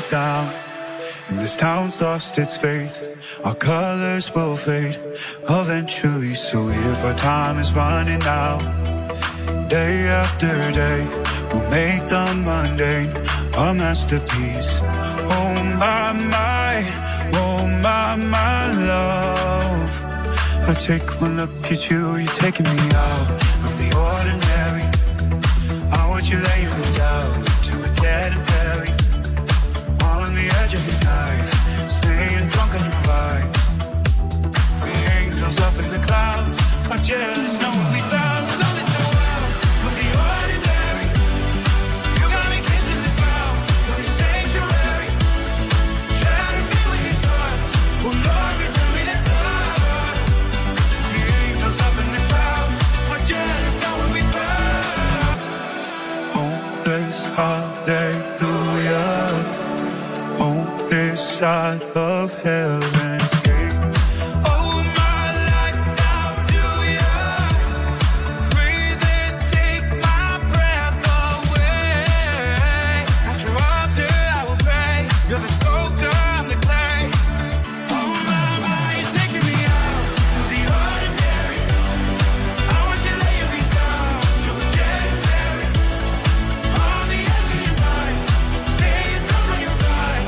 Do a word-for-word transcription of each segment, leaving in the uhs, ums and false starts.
down. And this town's lost its faith. Our colors will fade eventually. So if our time is running out, day after day, we'll make the mundane a masterpiece. Oh my, my, oh my, my love. I take one look at you, you're taking me out of the ordinary. I want you laying me down to a dead and buried, on the edge of your knife, staying drunk on your ride. The angels up in the clouds are jealous, know what we found. So let's go out of the ordinary. You got me kissing the ground of your sanctuary. Shatter me with your touch. Oh Lord, return me to dust. The angels up in the clouds are jealous, know what we found. Oh, this hallelujah. On this side of heaven's gate. Oh, my life, how do you breathe and take my breath away? At your altar I will pray. You're the sculptor, I'm the clay. Oh, my, my, you're taking me out of the ordinary. I want you laying me down to a dead and buried, on the edge of your night, staying drunk on your ride.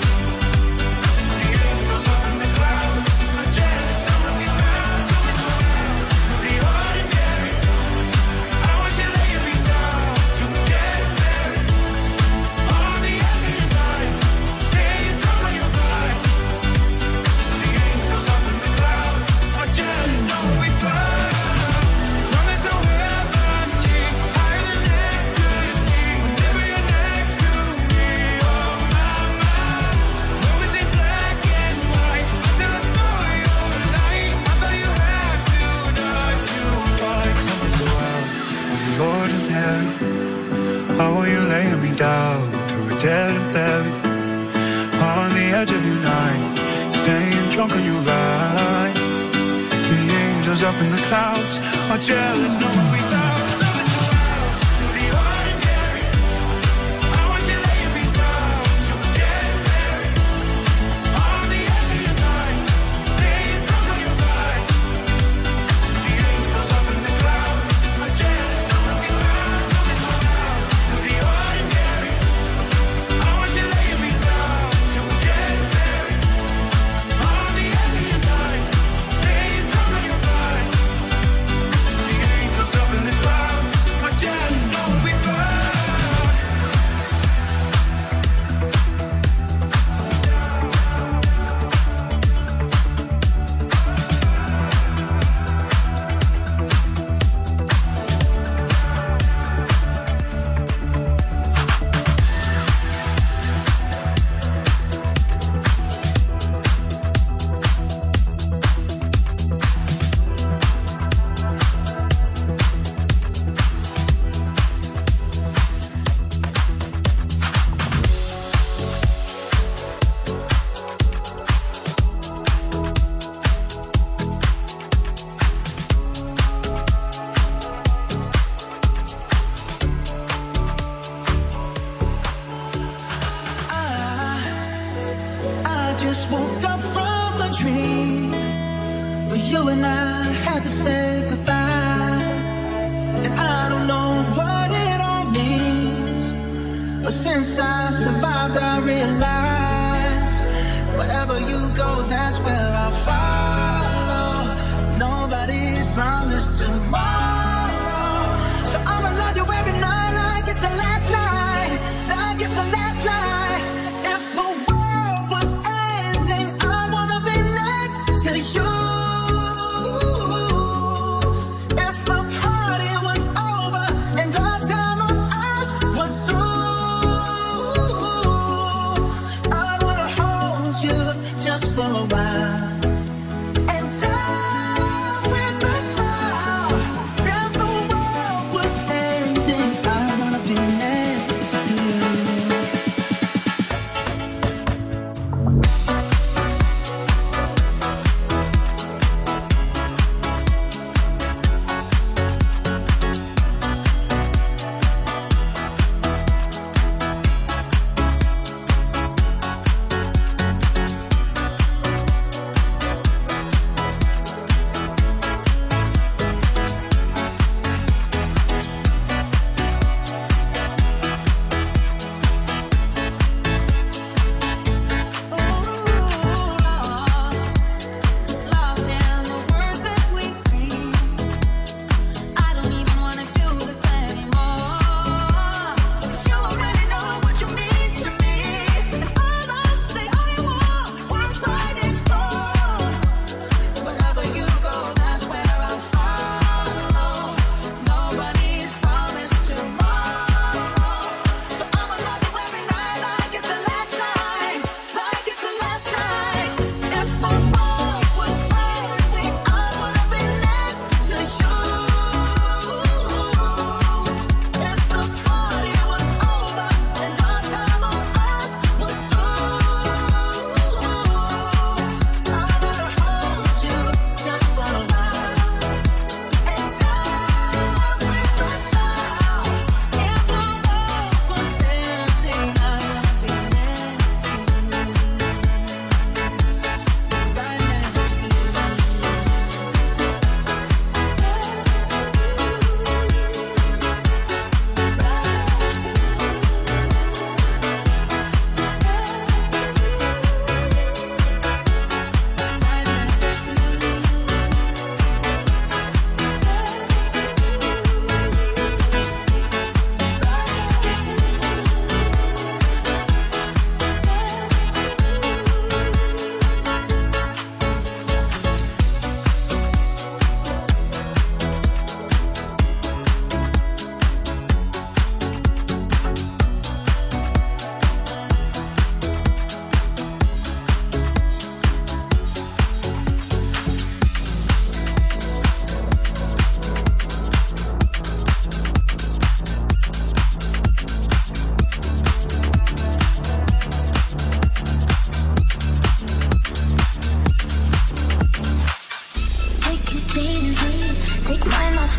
How are you laying me down to a dead and buried, on the edge of your night, staying drunk on your ride. The angels up in the clouds are jealous, know what we found.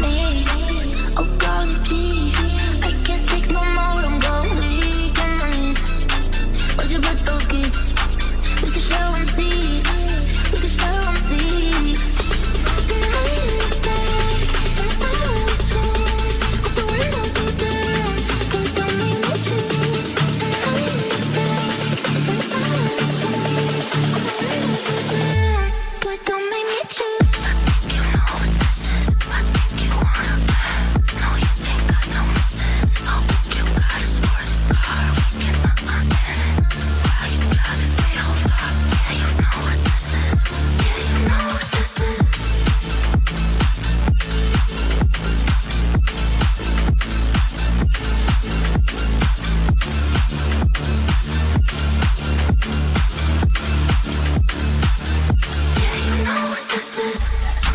me. Oh, golly gee, I can't take no more. I'm going weak on my knees. Where'd you put those keys? We can show and see. We can show and see. And I need it back inside of the storm. With the windows so down, but don't make me choose. And I need it back inside of the storm. With the windows so down, but don't make me choose. I think you know what this is. I think you wanna bet. No, you think I know misses. Oh, you got a sports car. We can uh-uh in it. Why you driving real far? Yeah, you know what this is. Yeah, you know what this is. Yeah, you know what this is.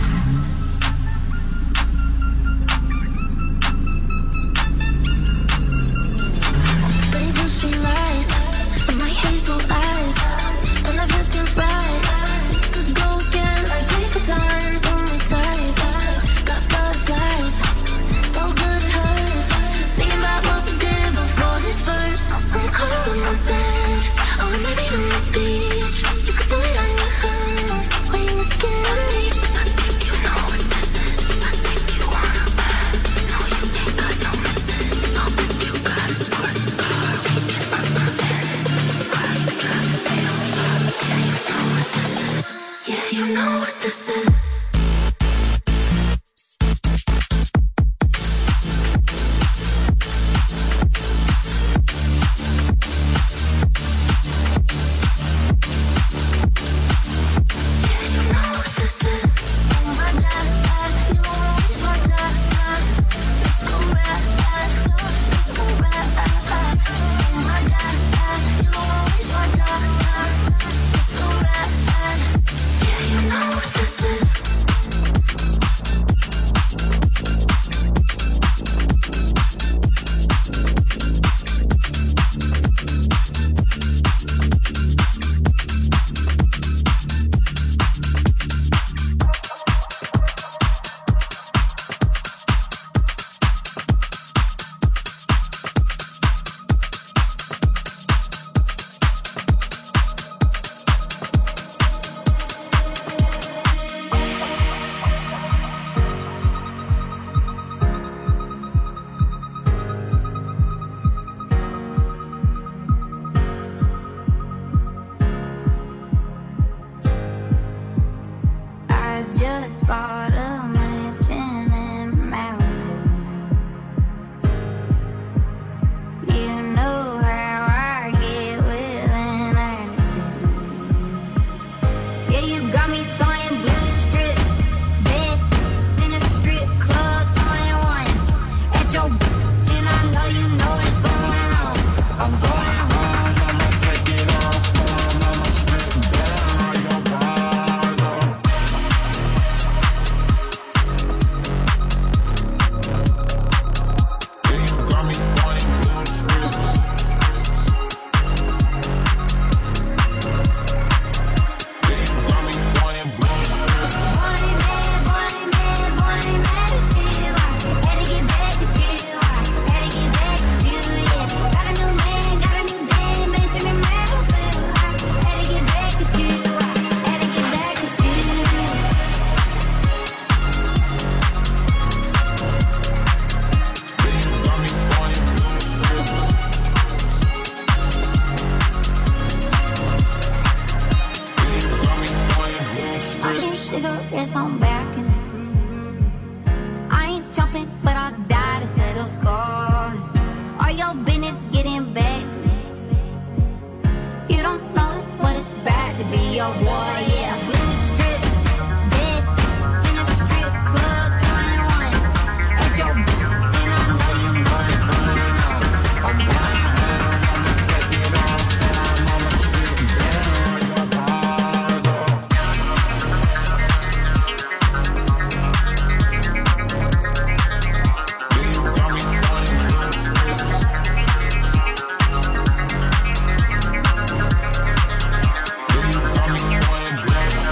They do street lights with my hazel eyes, and everything feels right. We could go again like crazy times, only tight. Got butterflies, so good it hurts. Thinking about what we did before this verse. On the corner of my bed, or maybe on the beach. You could do it on your own when you're looking at me. I think you know what this is. I think you wanna bet. No, you think I know misses. Oh, you got a sports car. We can uh-uh in it. Why you driving real far? Yeah, you know what this is. Yeah, you know what this is. I just bought a mansion in Malibu. You know how I get with an attitude. Yeah, you got me throwing blue strips, bed in a strip club, throwing ones at your and I know you know what's going on. I'm going home, I'ma take it off, I'ma strip down your bars off. Yeah, you got me throwing blue strips. Yeah, you got me throwing blue strips. Born and mad, born and mad, born and mad at you. I had to get back at you. I had to get back at you, yeah. Got a new man, got a new dame, mansion in Malibu. I had to get back at you. I had to get back at you. Yeah, you got me throwing blue strips. Yeah, you got me throwing blue strips. Cigarettes on balconies. I ain't jumping, but I'll die to settle scores. Are your business getting back to me? You don't know what it's bad to be your boy, yeah. Blue strips, dead in a strip club, throwing ones at your and I know you know what's going on. I'm going home, I'ma take it off, I'ma strip down your bars off. Yeah, you got me throwing blue strips. Yeah, you got me throwing blue strips.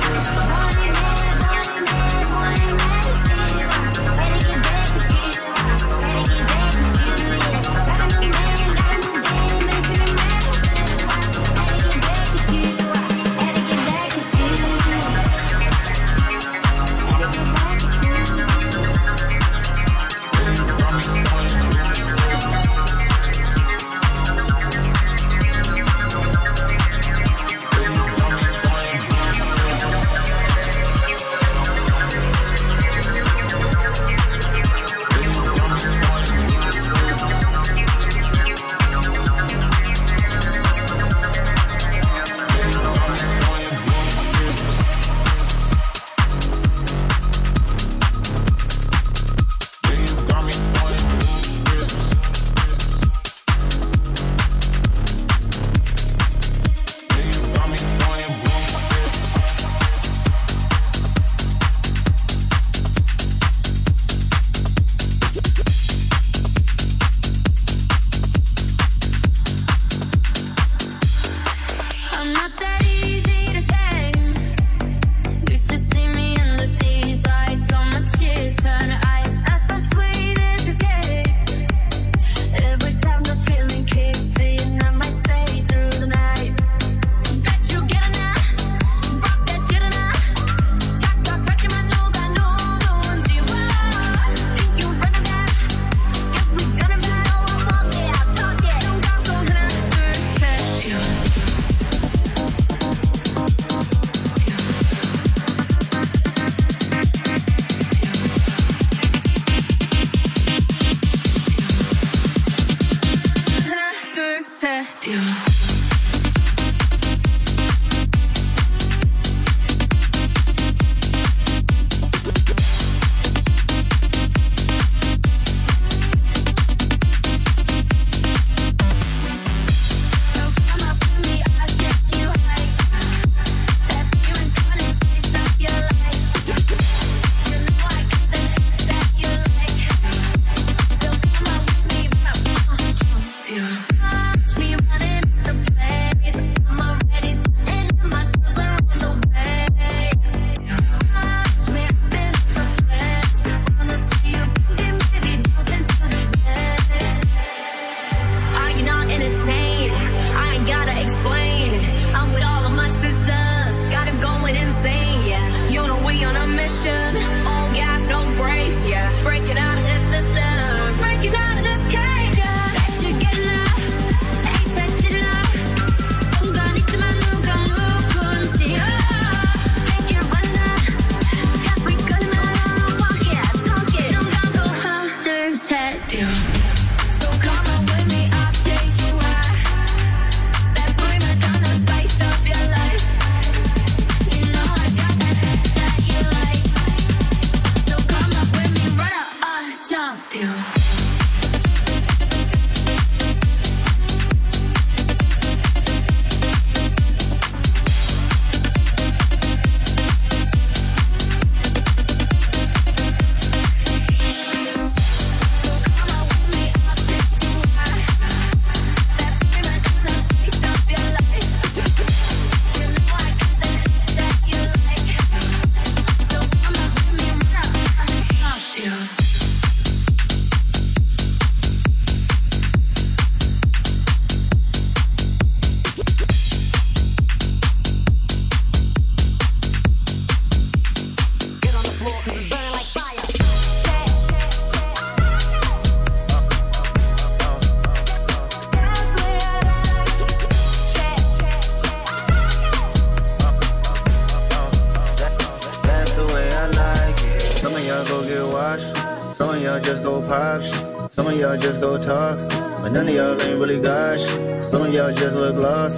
y'all go get washed. Some of y'all just go pop shit. Some of y'all just go talk. But none of y'all ain't really got shit. Some of y'all just look lost.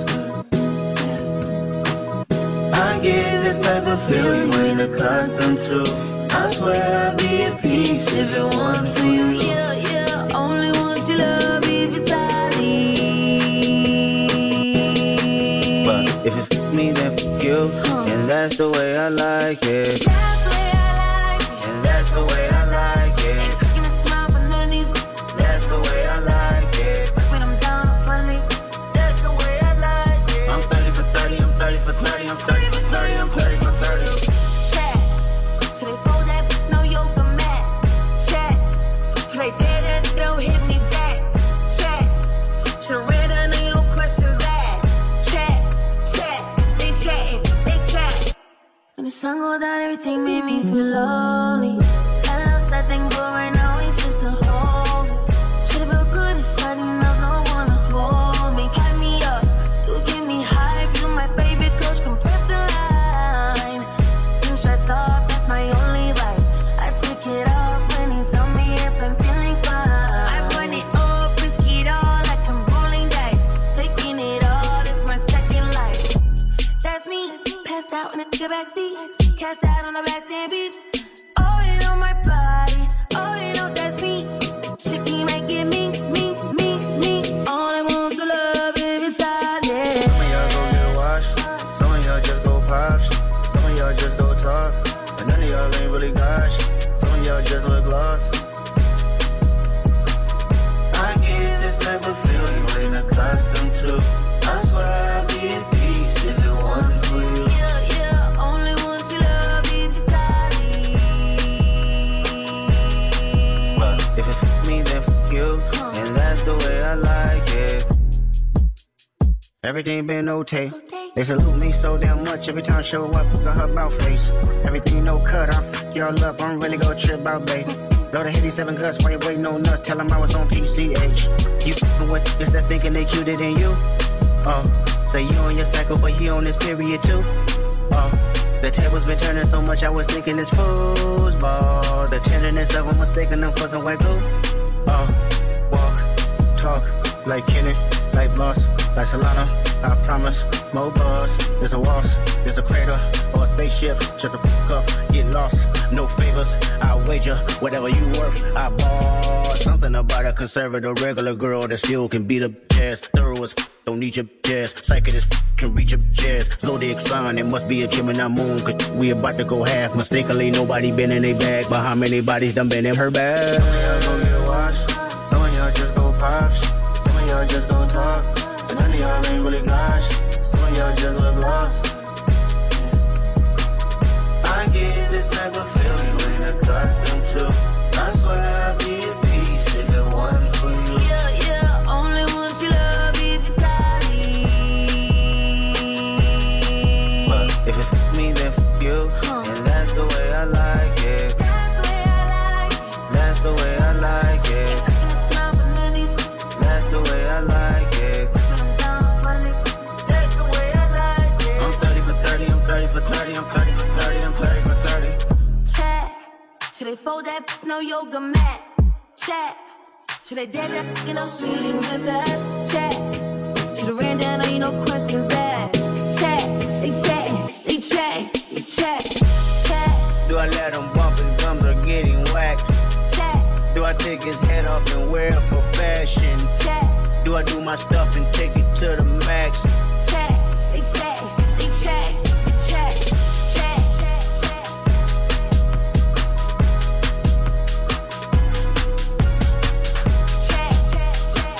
I get this type of feel you ain't accustomed to. I swear I'd be at peace if it wasn't for you. Yeah, yeah, only want your love if it's solid. But if it's f me, then f you. And that's the way I like it. That's the way I like it. And that's the way I like it. Ain't cooking a smile for none of these. That's the way I like it. When I'm down in front of me. That's the way I like it. I'm thirty for thirty, I'm thirty for thirty, I'm thirty for thirty, I'm thirty for thirty. Check. Should they fold that? No yoga mat. Check. Should they dare that? Don't hit me back. Check. Should have read none of your questions asked. Check. Check. They chatting. They chat. When the sun go down, everything made me feel lonely. Had a sad thing, but right now it's just a hold me. Should've felt good inside, enough, no one to hold me. Hype me up, you give me hype. You my favorite coach, compress the line. You stress off, that's my only vibe. I take it off when you tell me if I'm feeling fine. I run it up, risk it all like I'm rolling dice. Taking it all, it's my second life. That's me, passed out in the backseat. Cash out on the black sand beach. Oh, you know my body. Oh, you know that's me. Chicky might get me, me, me, me. All I want to love is inside, yeah. Some of y'all go get washed. Some of y'all just go pop shit. Some of y'all just go talk. But none of y'all ain't really got shit. Some of y'all just look lost. I get this type of feel you ain't accustomed to. I swear I'd be at peace if it wasn't for you. Yeah, yeah. Only want your love if it's solid. But if it's f me, then f you. And that's the way I like it. Everything been no tape. They salute me so damn much every time I show up. Look at her mouth face. Everything no cut. I f y'all up. I'm really gonna trip out, babe. Load the eighty-seven guts while you waiting on nuts. Tell them I was on P C H. You f***ing with this that thinking they cuter than you. Oh, say you on your cycle, but he on this period too. Oh, the tables been turning so much, I was thinking it's foosball. The tenderness of them mistaking them for some white glue. Oh, walk, talk, like Kenny, like Boss, like Solana. I promise, more buzz. There's a waltz, there's a crater, or a spaceship. Shut the fuck up, get lost. No favors, I wager whatever you worth. I bought something about a conservative regular girl that still can beat up jazz. Thorough as f, don't need your jazz. Psychic as f, can reach up jazz. Zodiac sign, it must be a Gemini moon. Cause we about to go half. Mistakenly, nobody been in a bag. But how many bodies done been in her bag? Some of y'all go get washed. Some of y'all just go pop shit. Some of y'all just go talk. But none of y'all ain't really got shit. Some of y'all just look lost. I get this type of feel you ain't accustomed to. I swear I'd be at peace if it wasn't for you. Yeah, yeah. Only want your love if it's solid. But if it's f me, then f you. And that's the way I like it. That's the way I like it. That's the way I like it. Ain't cooking a smile for none of these. That's the way I like it. When I'm down in front of me. That's the way I like it. I'm thirty for thirty, I'm thirty for thirty, I'm thirty for thirty, I'm thirty for thirty. Check. Should they fold that? No yoga mat. Check. Should they dare that? You know, strings attached. Check. Should have ran down, ain't no questions asked. Check. They check. They check. They check. Check. Do I let him bump his gums or get him whacked? Check. Do I take his head off and wear it for fashion? Check. Do I do my stuff and take it to the max? Check. They check. They check. They check. Check. Check. Check. Check. Check. Check.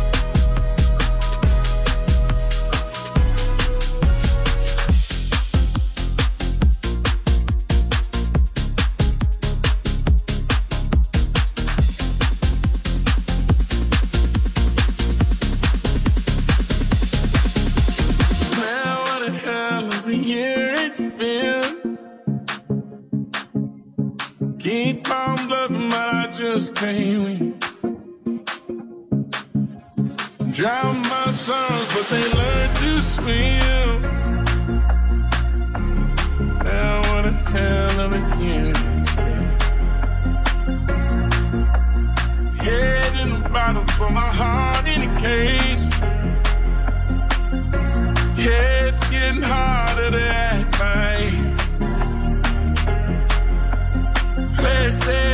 Keep on bluffing, but I just can't win. Drown my sons, but they learn to swim. Now what a hell of a year it's been.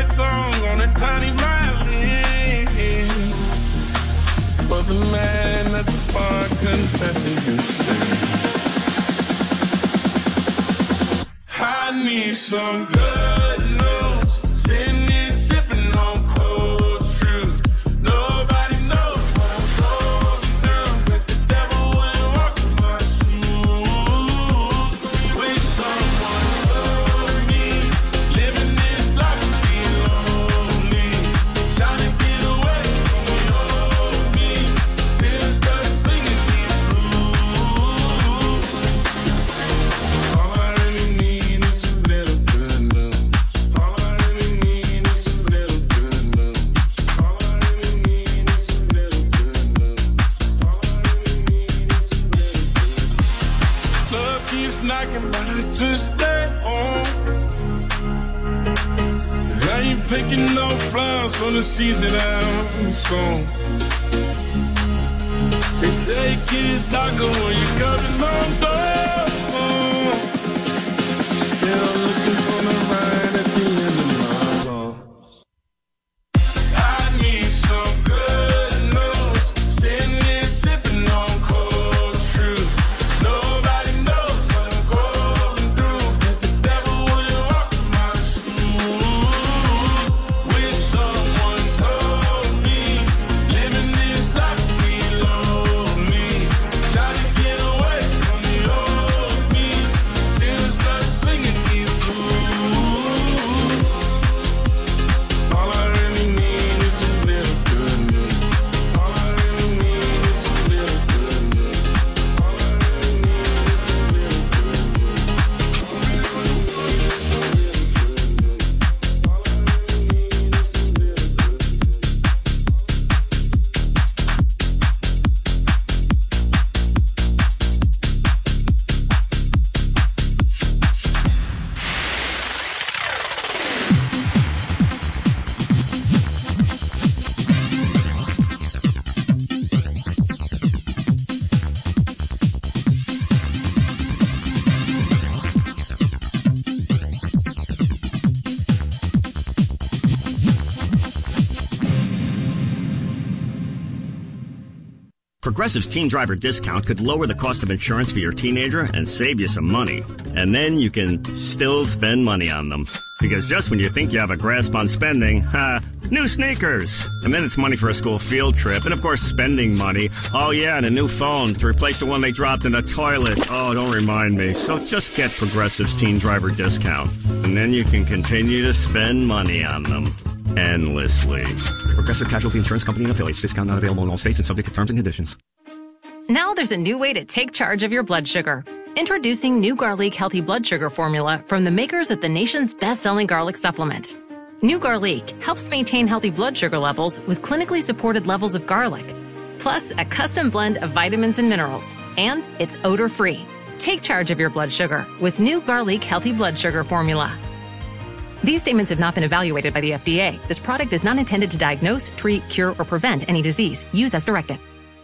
that song on a tiny violin. For the man at the bar confessing himself. I need some good news. Sitting here sipping on cold truth. Nobody knows what I'm going through. But the devil wouldn't walk in my shoes. Wish someone told me living this life would be lonely. Trying to get away from the old me. Still stuck singing these blues. All I really need is a little good love. All I really need is a little good love. All I really need is a little good love. All I really need is a little good love. Love keeps knocking, but I just stay on. I ain't picking no flowers from the season I'm sown. They say it gets darker when you're coming home door. Still looking for the light at the end of my road. I need some good news. Sitting here sipping on cold truth. Nobody knows what I'm going through. If the devil wouldn't walk in my shoes. Wish someone told me living this life would be lonely. Trying to get away from the old me. Still start singing these blues. All I really need is a little good news. All I really need is a little good news. All I really need is a little good news. All I really need is a little good Progressive's Teen Driver discount could lower the cost of insurance for your teenager and save you some money. And then you can still spend money on them. Because just when you think you have a grasp on spending, ha, new sneakers. And then it's money for a school field trip. And of course, spending money. Oh yeah, and a new phone to replace the one they dropped in the toilet. Oh, don't remind me. So just get Progressive's Teen Driver discount. And then you can continue to spend money on them. Endlessly. Progressive Casualty Insurance Company and affiliates. Discount not available in all states and subject to terms and conditions. Now there's a new way to take charge of your blood sugar. Introducing New Garlic Healthy Blood Sugar Formula from the makers of the nation's best-selling garlic supplement. New Garlic helps maintain healthy blood sugar levels with clinically supported levels of garlic, plus a custom blend of vitamins and minerals, and it's odor-free. Take charge of your blood sugar with New Garlic Healthy Blood Sugar Formula. These statements have not been evaluated by the F D A. This product is not intended to diagnose, treat, cure, or prevent any disease. Use as directed.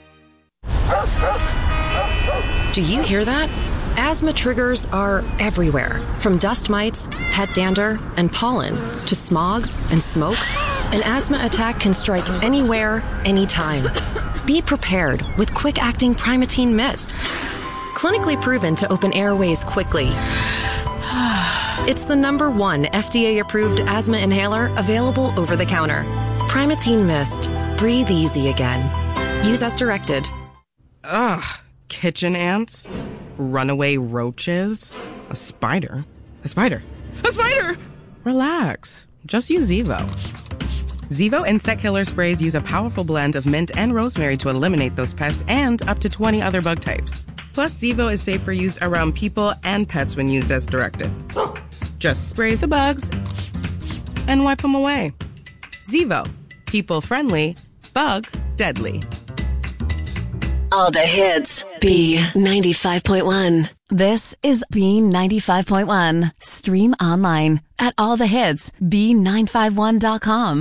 Do you hear that? Asthma triggers are everywhere, from dust mites, pet dander, and pollen, to smog and smoke. An asthma attack can strike anywhere, anytime. Be prepared with quick-acting Primatene Mist. Clinically proven to open airways quickly. It's the number one F D A-approved asthma inhaler available over the counter. Primatene Mist. Breathe easy again. Use as directed. Ugh. Kitchen ants. Runaway roaches. A spider. A spider. A spider! Relax. Just use Zevo. Zevo insect killer sprays use a powerful blend of mint and rosemary to eliminate those pests and up to twenty other bug types. Plus, Zevo is safe for use around people and pets when used as directed. Just spray the bugs and wipe them away. Zevo. People friendly, bug deadly. All the hits. B ninety-five point one. This is B ninety-five point one. Stream online at all the hits B nine five one dot com.